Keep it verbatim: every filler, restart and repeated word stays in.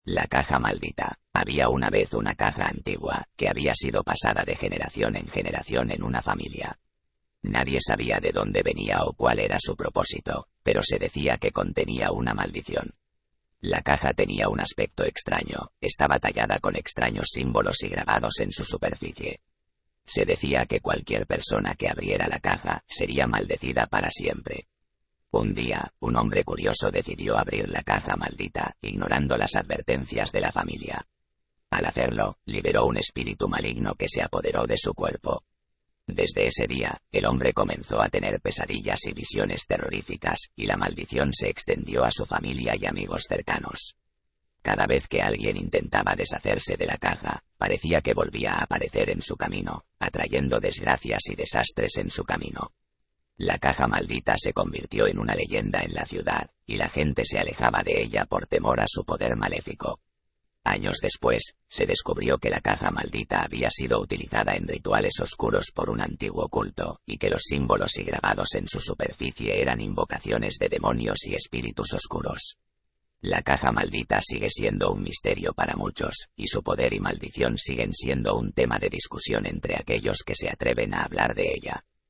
La caja maldita. Había una vez una caja antigua, que había sido pasada de generación en generación en una familia. Nadie sabía de dónde venía o cuál era su propósito, pero se decía que contenía una maldición. La caja tenía un aspecto extraño, estaba tallada con extraños símbolos y grabados en su superficie. Se decía que cualquier persona que abriera la caja sería maldecida para siempre. Un día, un hombre curioso decidió abrir la caja maldita, ignorando las advertencias de la familia. Al hacerlo, liberó un espíritu maligno que se apoderó de su cuerpo. Desde ese día, el hombre comenzó a tener pesadillas y visiones terroríficas, y la maldición se extendió a su familia y amigos cercanos. Cada vez que alguien intentaba deshacerse de la caja, parecía que volvía a aparecer en su camino, atrayendo desgracias y desastres en su camino. La caja maldita se convirtió en una leyenda en la ciudad, y la gente se alejaba de ella por temor a su poder maléfico. Años después, se descubrió que la caja maldita había sido utilizada en rituales oscuros por un antiguo culto, y que los símbolos y grabados en su superficie eran invocaciones de demonios y espíritus oscuros. La caja maldita sigue siendo un misterio para muchos, y su poder y maldición siguen siendo un tema de discusión entre aquellos que se atreven a hablar de ella.